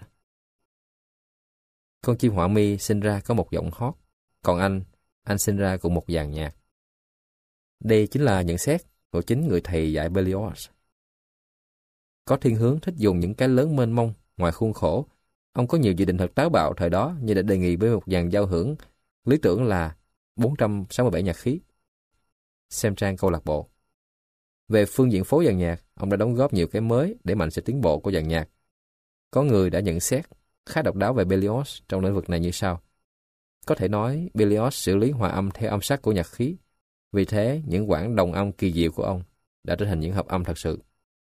Speaker 1: Con chim họa mi sinh ra có một giọng hót, còn anh sinh ra cùng một dàn nhạc. Đây chính là nhận xét của chính người thầy dạy Berlioz. Có thiên hướng thích dùng những cái lớn mênh mông ngoài khuôn khổ. Ông có nhiều dự định thật táo bạo thời đó như đã đề nghị với một dàn giao hưởng lý tưởng là 467 nhạc khí. Xem trang câu lạc bộ. Về phương diện phối dàn nhạc, ông đã đóng góp nhiều cái mới để mạnh sự tiến bộ của dàn nhạc. Có người đã nhận xét khá độc đáo về Berlioz trong lĩnh vực này như sau. Có thể nói Berlioz xử lý hòa âm theo âm sắc của nhạc khí. Vì thế, những quãng đồng âm kỳ diệu của ông đã trở thành những hợp âm thật sự.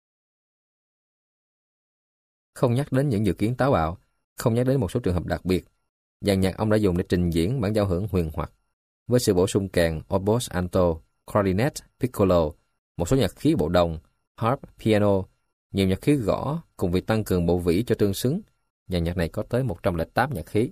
Speaker 1: Không nhắc đến những dự kiến táo bạo, không nhắc đến một số trường hợp đặc biệt, dàn nhạc ông đã dùng để trình diễn bản giao hưởng huyền hoặc, với sự bổ sung kèn oboe alto, clarinet, piccolo, một số nhạc khí bộ đồng, harp, piano, nhiều nhạc khí gõ cùng việc tăng cường bộ vĩ cho tương xứng. Dàn nhạc này có tới 108 nhạc khí.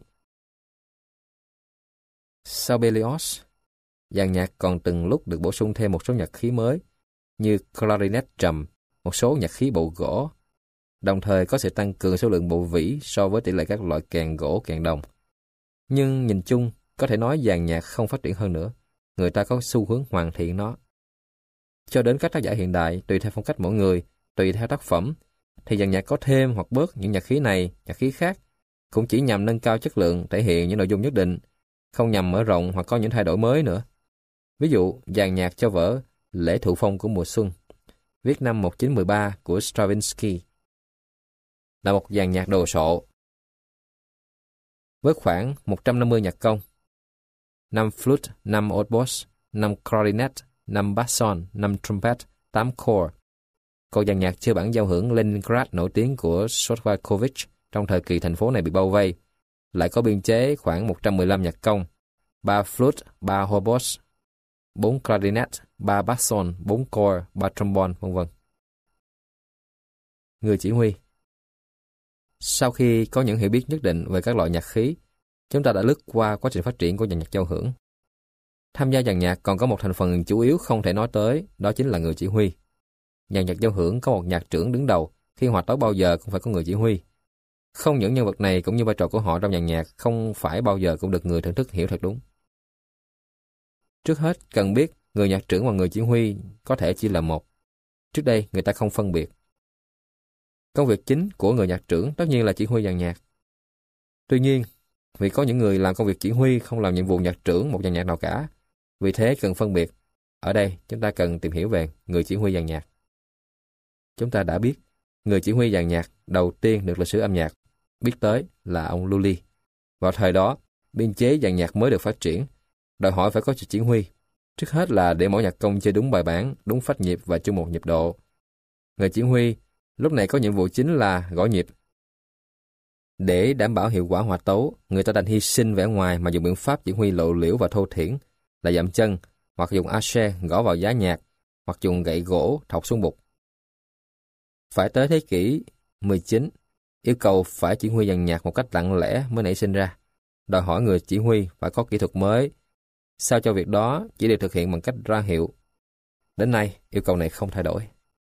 Speaker 1: Sau Berlioz, dàn nhạc còn từng lúc được bổ sung thêm một số nhạc khí mới như clarinet trầm, một số nhạc khí bộ gỗ, đồng thời có sự tăng cường số lượng bộ vĩ so với tỷ lệ các loại kèn gỗ, kèn đồng. Nhưng nhìn chung, có thể nói dàn nhạc không phát triển hơn nữa. Người ta có xu hướng hoàn thiện nó. Cho đến các tác giả hiện đại, tùy theo phong cách mỗi người, tùy theo tác phẩm, thì dàn nhạc có thêm hoặc bớt những nhạc khí này, nhạc khí khác, cũng chỉ nhằm nâng cao chất lượng, thể hiện những nội dung nhất định, không nhằm mở rộng hoặc có những thay đổi mới nữa. Ví dụ, dàn nhạc cho vở Lễ Thụ Phong của mùa xuân, viết năm 1913 của Stravinsky, là một dàn nhạc đồ sộ, với khoảng 150 nhạc công, 5 flute, 5 oboes, 5 clarinet, 5 basson, 5 trumpet, 8 cor. Còn dàn nhạc chơi bản giao hưởng Leningrad nổi tiếng của Shostakovich trong thời kỳ thành phố này bị bao vây, lại có biên chế khoảng 115 nhạc công, 3 flute, 3 oboes, 4 clarinet, 3 basson, 4 cor, 3 trombone, v.v. Người chỉ huy. Sau khi có những hiểu biết nhất định về các loại nhạc khí, chúng ta đã lướt qua quá trình phát triển của dàn nhạc giao hưởng. Tham gia dàn nhạc còn có một thành phần chủ yếu không thể nói tới, đó chính là người chỉ huy. Dàn nhạc giao hưởng có một nhạc trưởng đứng đầu, khi hòa tấu bao giờ cũng phải có người chỉ huy. Không những nhân vật này cũng như vai trò của họ trong dàn nhạc không phải bao giờ cũng được người thưởng thức hiểu thật đúng. Trước hết, cần biết người nhạc trưởng và người chỉ huy có thể chỉ là một. Trước đây, người ta không phân biệt. Công việc chính của người nhạc trưởng tất nhiên là chỉ huy dàn nhạc. Tuy nhiên, vì có những người làm công việc chỉ huy không làm nhiệm vụ nhạc trưởng một dàn nhạc nào cả, vì thế cần phân biệt. Ở đây, chúng ta cần tìm hiểu về người chỉ huy dàn nhạc. Chúng ta đã biết, người chỉ huy dàn nhạc đầu tiên được lịch sử âm nhạc biết tới là ông Lully. Vào thời đó, biên chế dàn nhạc mới được phát triển, đòi hỏi phải có sự chỉ huy. Trước hết là để mỗi nhạc công chơi đúng bài bản, đúng phách nhịp và chung một nhịp độ. Người chỉ huy lúc này có nhiệm vụ chính là gõ nhịp. Để đảm bảo hiệu quả hòa tấu, người ta đành hy sinh vẻ ngoài mà dùng biện pháp chỉ huy lộ liễu và thô thiển là dậm chân, hoặc dùng arche gõ vào giá nhạc, hoặc dùng gậy gỗ thọc xuống bục. Phải tới thế kỷ 19, yêu cầu phải chỉ huy dàn nhạc một cách lặng lẽ mới nảy sinh ra, đòi hỏi người chỉ huy phải có kỹ thuật mới, sao cho việc đó chỉ được thực hiện bằng cách ra hiệu. Đến nay, yêu cầu này không thay đổi.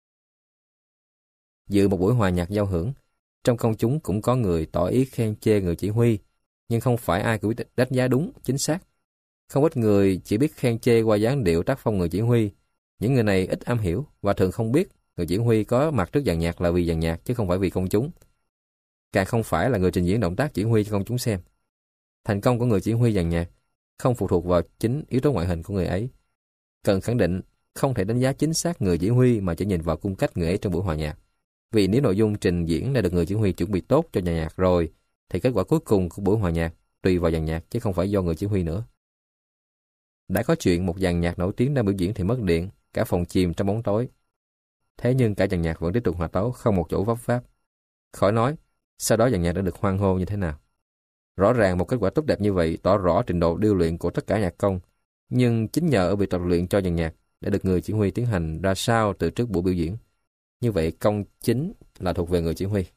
Speaker 1: Dự một buổi hòa nhạc giao hưởng, trong công chúng cũng có người tỏ ý khen chê người chỉ huy, nhưng không phải ai cũng biết đánh giá đúng, chính xác. Không ít người chỉ biết khen chê qua dáng điệu tác phong người chỉ huy. Những người này ít am hiểu và thường không biết người chỉ huy có mặt trước dàn nhạc là vì dàn nhạc chứ không phải vì công chúng. Càng không phải là người trình diễn động tác chỉ huy cho công chúng xem. Thành công của người chỉ huy dàn nhạc không phụ thuộc vào chính yếu tố ngoại hình của người ấy. Cần khẳng định không thể đánh giá chính xác người chỉ huy mà chỉ nhìn vào cung cách người ấy trong buổi hòa nhạc. Vì nếu nội dung trình diễn đã được người chỉ huy chuẩn bị tốt cho dàn nhạc rồi, thì kết quả cuối cùng của buổi hòa nhạc tùy vào dàn nhạc chứ không phải do người chỉ huy nữa. Đã có chuyện một dàn nhạc nổi tiếng đang biểu diễn thì mất điện, cả phòng chìm trong bóng tối. Thế nhưng cả dàn nhạc vẫn tiếp tục hòa tấu, không một chỗ vấp váp. Khỏi nói, sau đó dàn nhạc đã được hoan hô như thế nào. Rõ ràng một kết quả tốt đẹp như vậy tỏ rõ trình độ điêu luyện của tất cả nhạc công, nhưng chính nhờ ở việc tập luyện cho dàn nhạc đã được người chỉ huy tiến hành ra sao từ trước buổi biểu diễn. Như vậy công chính là thuộc về người chỉ huy.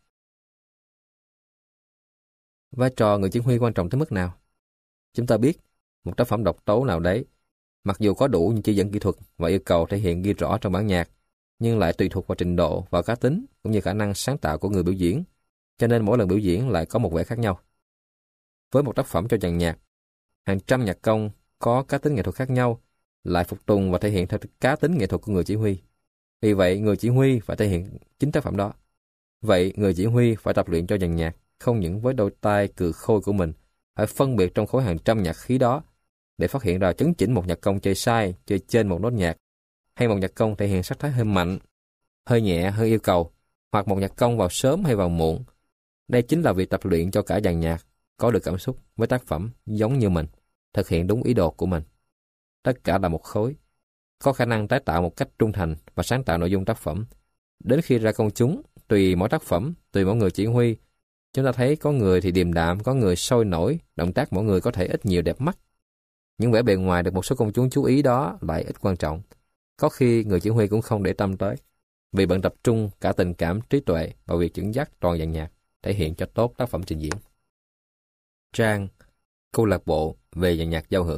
Speaker 1: Vai trò người chỉ huy quan trọng tới mức nào? Chúng ta biết, một tác phẩm độc tấu nào đấy, mặc dù có đủ những chỉ dẫn kỹ thuật và yêu cầu thể hiện ghi rõ trong bản nhạc, nhưng lại tùy thuộc vào trình độ và cá tính cũng như khả năng sáng tạo của người biểu diễn, cho nên mỗi lần biểu diễn lại có một vẻ khác nhau. Với một tác phẩm cho dàn nhạc, hàng trăm nhạc công có cá tính nghệ thuật khác nhau, lại phục tùng và thể hiện theo cá tính nghệ thuật của người chỉ huy. Vì vậy, người chỉ huy phải thể hiện chính tác phẩm đó. Vậy, người chỉ huy phải tập luyện cho dàn nhạc, không những với đôi tai cừ khôi của mình, phải phân biệt trong khối hàng trăm nhạc khí đó, để phát hiện ra chấn chỉnh một nhạc công chơi sai, chơi trên một nốt nhạc, hay một nhạc công thể hiện sắc thái hơi mạnh, hơi nhẹ, hơi yêu cầu, hoặc một nhạc công vào sớm hay vào muộn. Đây chính là việc tập luyện cho cả dàn nhạc, có được cảm xúc với tác phẩm giống như mình, thực hiện đúng ý đồ của mình. Tất cả là một khối, có khả năng tái tạo một cách trung thành và sáng tạo nội dung tác phẩm. Đến khi ra công chúng, tùy mỗi tác phẩm, tùy mỗi người chỉ huy, chúng ta thấy có người thì điềm đạm, có người sôi nổi, động tác mỗi người có thể ít nhiều đẹp mắt. Những vẻ bề ngoài được một số công chúng chú ý đó lại ít quan trọng. Có khi người chỉ huy cũng không để tâm tới, vì bận tập trung cả tình cảm, trí tuệ vào việc dẫn dắt toàn dàn nhạc, thể hiện cho tốt tác phẩm trình diễn. Trang, câu lạc bộ về dàn nhạc giao hưởng.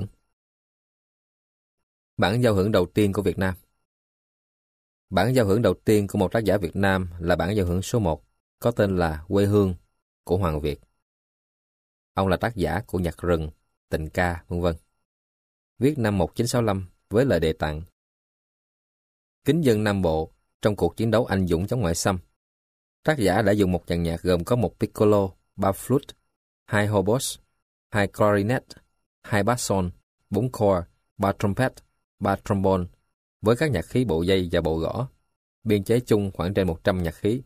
Speaker 1: Bản giao hưởng đầu tiên của Việt Nam. Bản giao hưởng đầu tiên của một tác giả Việt Nam là bản giao hưởng số 1, có tên là Quê Hương của Hoàng Việt. Ông là tác giả của nhạc rừng, tình ca, v.v. Viết năm 1965 với lời đề tặng: Kính dân Nam Bộ trong cuộc chiến đấu anh dũng chống ngoại xâm. Tác giả đã dùng một dàn nhạc gồm có một piccolo, 3 flute, 2 hobos, 2 clarinet, 2 basson, 4 cor, 3 trumpet, 3 trombone, với các nhạc khí bộ dây và bộ gõ, biên chế chung khoảng trên 100 nhạc khí.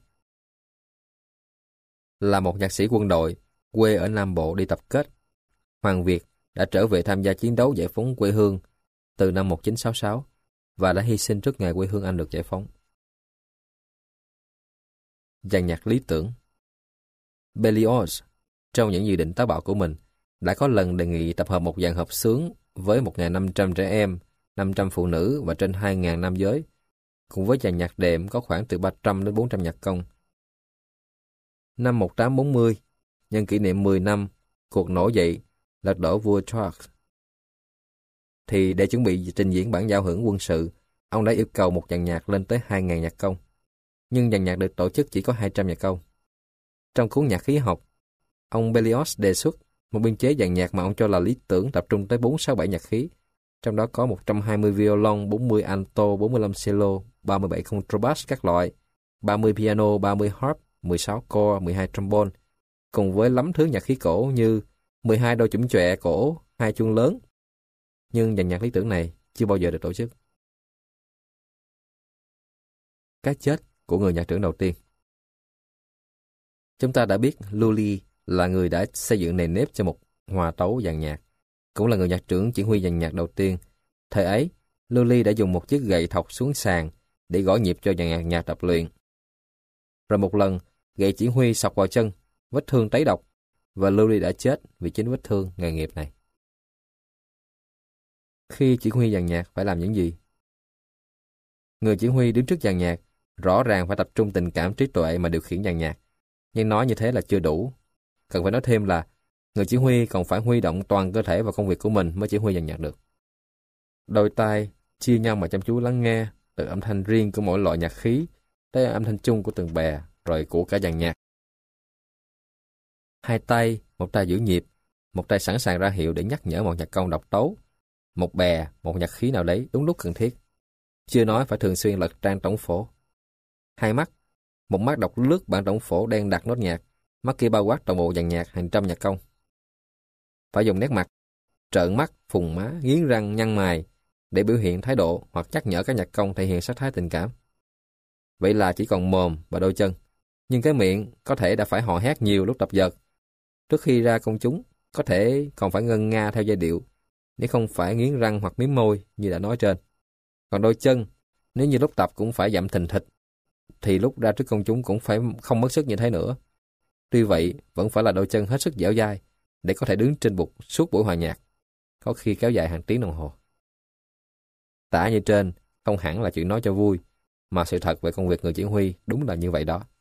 Speaker 1: Là một nhạc sĩ quân đội, quê ở Nam Bộ đi tập kết, Hoàng Việt đã trở về tham gia chiến đấu giải phóng quê hương từ năm 1966 và đã hy sinh trước ngày quê hương anh được giải phóng. Dàn nhạc lý tưởng. Berlioz, trong những dự định táo bạo của mình, đã có lần đề nghị tập hợp một dàn hợp xướng với 1.500 trẻ em, 500 phụ nữ và trên 2.000 nam giới, cùng với dàn nhạc đệm có khoảng từ 300 đến 400 nhạc công. Năm 1840, nhân kỷ niệm 10 năm cuộc nổi dậy lật đổ vua Charles, thì để chuẩn bị trình diễn bản giao hưởng quân sự, ông đã yêu cầu một dàn nhạc lên tới 2.000 nhạc công. Nhưng dàn nhạc được tổ chức chỉ có 200 nhạc công. Trong cuốn nhạc khí học, ông Berlioz đề xuất một biên chế dàn nhạc mà ông cho là lý tưởng tập trung tới 467 nhạc khí, trong đó có 120 violon, 40 alto, 45 cello, 37 contrabass các loại, 30 piano, 30 harp, 16 cor, 12 trombone, cùng với lắm thứ nhạc khí cổ như 12 đôi chủng chọe cổ, 2 chuông lớn. Nhưng dàn nhạc lý tưởng này chưa bao giờ được tổ chức. Cái chết của người nhạc trưởng đầu tiên. Chúng ta đã biết Lully là người đã xây dựng nền nếp cho một hòa tấu dàn nhạc, cũng là người nhạc trưởng chỉ huy dàn nhạc đầu tiên. Thời ấy, Lully đã dùng một chiếc gậy thọc xuống sàn để gõ nhịp cho dàn nhạc tập luyện. Rồi một lần, gậy chỉ huy xộc vào chân, vết thương tấy độc, và Louis đã chết vì chính vết thương nghề nghiệp này. Khi chỉ huy dàn nhạc phải làm những gì? Người chỉ huy đứng trước dàn nhạc rõ ràng phải tập trung tình cảm trí tuệ mà điều khiển dàn nhạc. Nhưng nói như thế là chưa đủ. Cần phải nói thêm là người chỉ huy còn phải huy động toàn cơ thể vào công việc của mình mới chỉ huy dàn nhạc được. Đôi tai chia nhau mà chăm chú lắng nghe từ âm thanh riêng của mỗi loại nhạc khí tới âm thanh chung của từng bè rồi của cả dàn nhạc. Hai tay, một tay giữ nhịp, một tay sẵn sàng ra hiệu để nhắc nhở một nhạc công độc tấu, một bè, một nhạc khí nào đấy đúng lúc cần thiết. Chưa nói phải thường xuyên lật trang tổng phổ. Hai mắt, một mắt đọc lướt bản tổng phổ đang đặt nốt nhạc, mắt kia bao quát toàn bộ dàn nhạc hàng trăm nhạc công. Phải dùng nét mặt, trợn mắt, phùng má, nghiến răng, nhăn mày để biểu hiện thái độ hoặc nhắc nhở các nhạc công thể hiện sắc thái tình cảm. Vậy là chỉ còn mồm và đôi chân, nhưng cái miệng có thể đã phải hò hét nhiều lúc tập dượt. Trước khi ra công chúng, có thể còn phải ngân nga theo giai điệu, nếu không phải nghiến răng hoặc mím môi như đã nói trên. Còn đôi chân, nếu như lúc tập cũng phải dậm thình thịch, thì lúc ra trước công chúng cũng phải không mất sức như thế nữa. Tuy vậy, vẫn phải là đôi chân hết sức dẻo dai để có thể đứng trên bục suốt buổi hòa nhạc, có khi kéo dài hàng tiếng đồng hồ. Tả như trên không hẳn là chuyện nói cho vui, mà sự thật về công việc người chỉ huy đúng là như vậy đó.